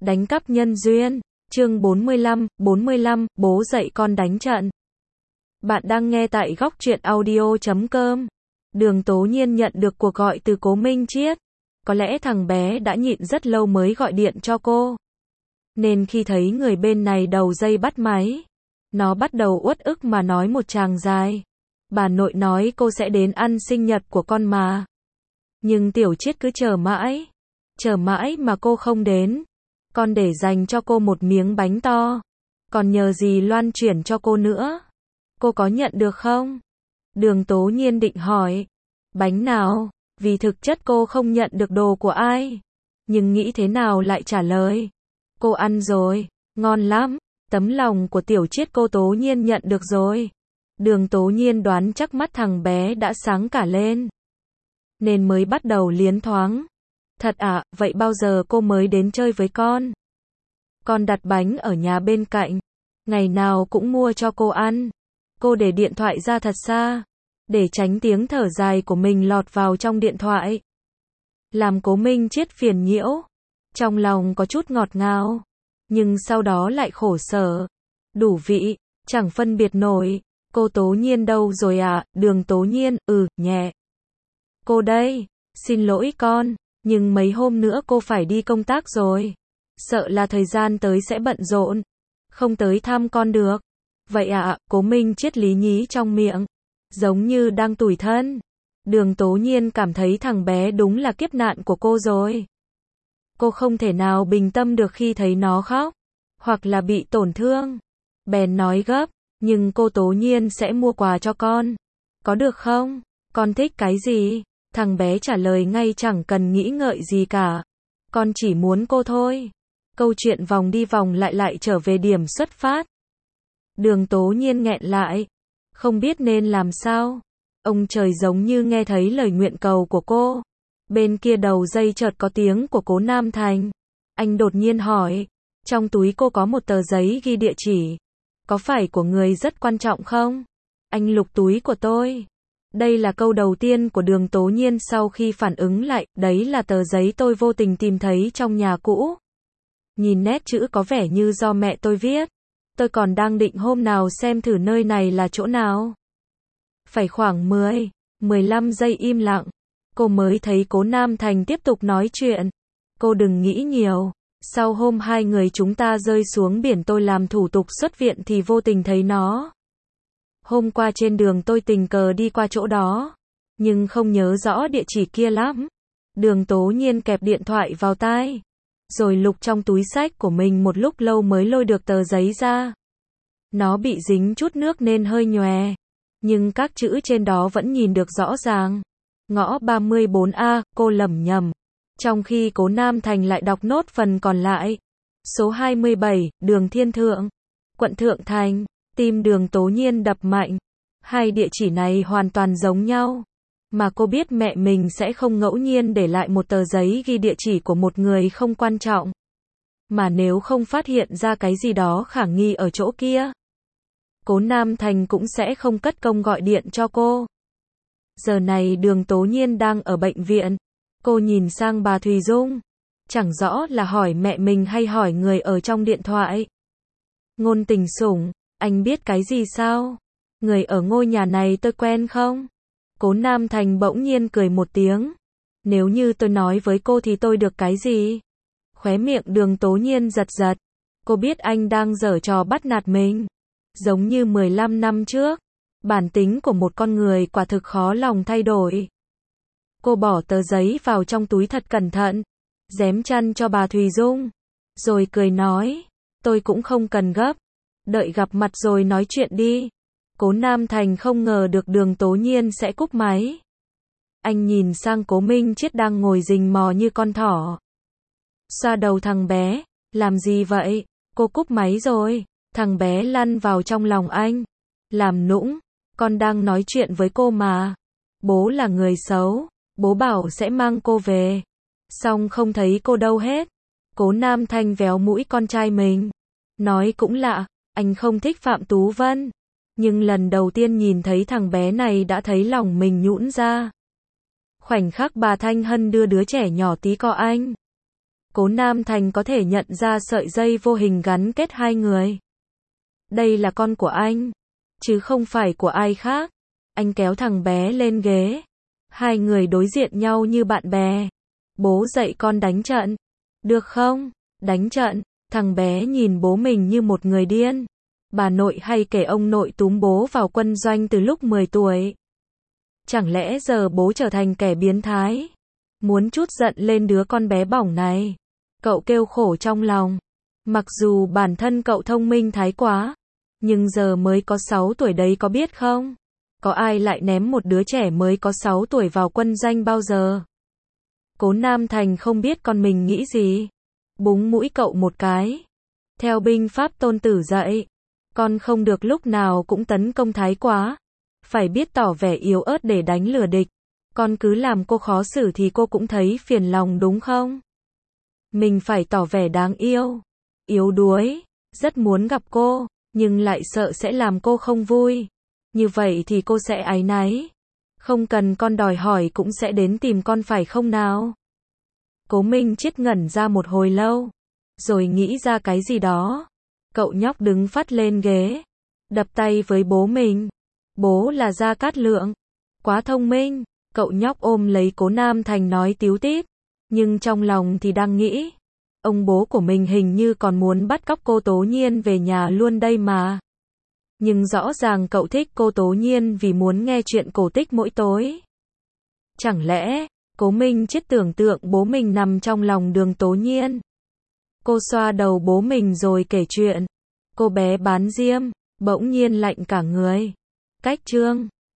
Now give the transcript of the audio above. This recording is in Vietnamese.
Đánh cắp nhân duyên, chương 45, bố dạy con đánh trận. Bạn đang nghe tại góc truyện audio.com. Đường Tố Nhiên nhận được cuộc gọi từ Cố Minh Chiết. Có lẽ thằng bé đã nhịn rất lâu mới gọi điện cho cô. Nên khi thấy người bên này đầu dây bắt máy, nó bắt đầu uất ức mà nói một tràng dài. Bà nội nói cô sẽ đến ăn sinh nhật của con mà. Nhưng Tiểu Chiết cứ chờ mãi mà cô không đến. Con để dành cho cô một miếng bánh to. Còn nhờ gì loan chuyển cho cô nữa. Cô có nhận được không? Đường Tố Nhiên định hỏi. Bánh nào? Vì thực chất cô không nhận được đồ của ai. Nhưng nghĩ thế nào lại trả lời. Cô ăn rồi, ngon lắm. Tấm lòng của Tiểu Chiết cô Tố Nhiên nhận được rồi. Đường Tố Nhiên đoán chắc mắt thằng bé đã sáng cả lên. Nên mới bắt đầu liến thoáng. Thật à, vậy bao giờ cô mới đến chơi với con? Con đặt bánh ở nhà bên cạnh. Ngày nào cũng mua cho cô ăn. Cô để điện thoại ra thật xa. Để tránh tiếng thở dài của mình lọt vào trong điện thoại. Làm Cố Minh Chiết phiền nhiễu. Trong lòng có chút ngọt ngào. Nhưng sau đó lại khổ sở. Đủ vị, chẳng phân biệt nổi. Cô Tố Nhiên đâu rồi à? Đường Tố Nhiên, nhẹ. Cô đây, xin lỗi con. Nhưng mấy hôm nữa cô phải đi công tác rồi. Sợ là thời gian tới sẽ bận rộn. Không tới thăm con được. Vậy ạ, Cố Minh Chiết lý nhí trong miệng. Giống như đang tủi thân. Đường Tố Nhiên cảm thấy thằng bé đúng là kiếp nạn của cô rồi. Cô không thể nào bình tâm được khi thấy nó khóc. Hoặc là bị tổn thương. Bèn nói gấp. Nhưng cô Tố Nhiên sẽ mua quà cho con. Có được không? Con thích cái gì? Thằng bé trả lời ngay chẳng cần nghĩ ngợi gì cả. Con chỉ muốn cô thôi. Câu chuyện vòng đi vòng lại trở về điểm xuất phát. Đường Tố Nhiên nghẹn lại. Không biết nên làm sao. Ông trời giống như nghe thấy lời nguyện cầu của cô. Bên kia đầu dây chợt có tiếng của Cố Nam Thành. Anh đột nhiên hỏi. Trong túi cô có một tờ giấy ghi địa chỉ. Có phải của người rất quan trọng không? Anh lục túi của tôi. Đây là câu đầu tiên của Đường Tố Nhiên sau khi phản ứng lại, đấy là tờ giấy tôi vô tình tìm thấy trong nhà cũ. Nhìn nét chữ có vẻ như do mẹ tôi viết. Tôi còn đang định hôm nào xem thử nơi này là chỗ nào. Phải khoảng 15 giây im lặng. Cô mới thấy Cố Nam Thành tiếp tục nói chuyện. Cô đừng nghĩ nhiều. Sau hôm hai người chúng ta rơi xuống biển tôi làm thủ tục xuất viện thì vô tình thấy nó. Hôm qua trên đường tôi tình cờ đi qua chỗ đó. Nhưng không nhớ rõ địa chỉ kia lắm. Đường Tố Nhiên kẹp điện thoại vào tai. Rồi lục trong túi xách của mình một lúc lâu mới lôi được tờ giấy ra. Nó bị dính chút nước nên hơi nhòe. Nhưng các chữ trên đó vẫn nhìn được rõ ràng. Ngõ 34A, cô lẩm nhẩm. Trong khi Cố Nam Thành lại đọc nốt phần còn lại. Số 27, đường Thiên Thượng. Quận Thượng Thành. Tim Đường Tố Nhiên đập mạnh. Hai địa chỉ này hoàn toàn giống nhau. Mà cô biết mẹ mình sẽ không ngẫu nhiên để lại một tờ giấy ghi địa chỉ của một người không quan trọng. Mà nếu không phát hiện ra cái gì đó khả nghi ở chỗ kia, Cố Nam Thành cũng sẽ không cất công gọi điện cho cô. Giờ này Đường Tố Nhiên đang ở bệnh viện. Cô nhìn sang bà Thùy Dung. Chẳng rõ là hỏi mẹ mình hay hỏi người ở trong điện thoại. Ngôn Tình Sủng, anh biết cái gì sao? Người ở ngôi nhà này tôi quen không? Cố Nam Thành bỗng nhiên cười một tiếng. Nếu như tôi nói với cô thì tôi được cái gì? Khóe miệng Đường Tố Nhiên giật giật. Cô biết anh đang giở trò bắt nạt mình. Giống như 15 năm trước. Bản tính của một con người quả thực khó lòng thay đổi. Cô bỏ tờ giấy vào trong túi thật cẩn thận. Dém chăn cho bà Thùy Dung. Rồi cười nói. Tôi cũng không cần gấp. Đợi gặp mặt rồi nói chuyện đi. Cố Nam Thành không ngờ được Đường Tố Nhiên sẽ cúp máy. Anh nhìn sang Cố Minh Chiết đang ngồi rình mò như con thỏ. Xoa đầu thằng bé. Làm gì vậy? Cô cúp máy rồi. Thằng bé lăn vào trong lòng anh. Làm nũng. Con đang nói chuyện với cô mà. Bố là người xấu. Bố bảo sẽ mang cô về. Xong không thấy cô đâu hết. Cố Nam Thành véo mũi con trai mình. Nói cũng lạ. Anh không thích Phạm Tú Vân. Nhưng lần đầu tiên nhìn thấy thằng bé này đã thấy lòng mình nhũn ra. Khoảnh khắc bà Thanh Hân đưa đứa trẻ nhỏ tí co anh. Cố Nam Thành có thể nhận ra sợi dây vô hình gắn kết hai người. Đây là con của anh, chứ không phải của ai khác. Anh kéo thằng bé lên ghế. Hai người đối diện nhau như bạn bè. Bố dạy con đánh trận. Được không? Đánh trận. Thằng bé nhìn bố mình như một người điên. Bà nội hay kể ông nội túm bố vào quân doanh từ lúc 10 tuổi. Chẳng lẽ giờ bố trở thành kẻ biến thái? Muốn trút giận lên đứa con bé bỏng này. Cậu kêu khổ trong lòng. Mặc dù bản thân cậu thông minh thái quá, nhưng giờ mới có 6 tuổi đấy có biết không? Có ai lại ném một đứa trẻ mới có 6 tuổi vào quân doanh bao giờ? Cố Nam Thành không biết con mình nghĩ gì. Búng mũi cậu một cái. Theo binh pháp Tôn Tử dạy, con không được lúc nào cũng tấn công thái quá. Phải biết tỏ vẻ yếu ớt để đánh lừa địch. Con cứ làm cô khó xử thì cô cũng thấy phiền lòng đúng không? Mình phải tỏ vẻ đáng yêu, yếu đuối, rất muốn gặp cô, nhưng lại sợ sẽ làm cô không vui. Như vậy thì cô sẽ áy náy. Không cần con đòi hỏi cũng sẽ đến tìm con phải không nào? Cố Minh Chiết ngẩn ra một hồi lâu, rồi nghĩ ra cái gì đó. Cậu nhóc đứng phắt lên ghế, đập tay với bố mình. Bố là Gia Cát Lượng. Quá thông minh. Cậu nhóc ôm lấy Cố Nam Thành nói tíu tít. Nhưng trong lòng thì đang nghĩ, ông bố của mình hình như còn muốn bắt cóc cô Tố Nhiên về nhà luôn đây mà. Nhưng rõ ràng cậu thích cô Tố Nhiên vì muốn nghe chuyện cổ tích mỗi tối. Chẳng lẽ, Cố Minh Chiết tưởng tượng bố mình nằm trong lòng Đường Tố Nhiên. Cô xoa đầu bố mình rồi kể chuyện. Cô bé bán diêm, bỗng nhiên lạnh cả người. Cách chương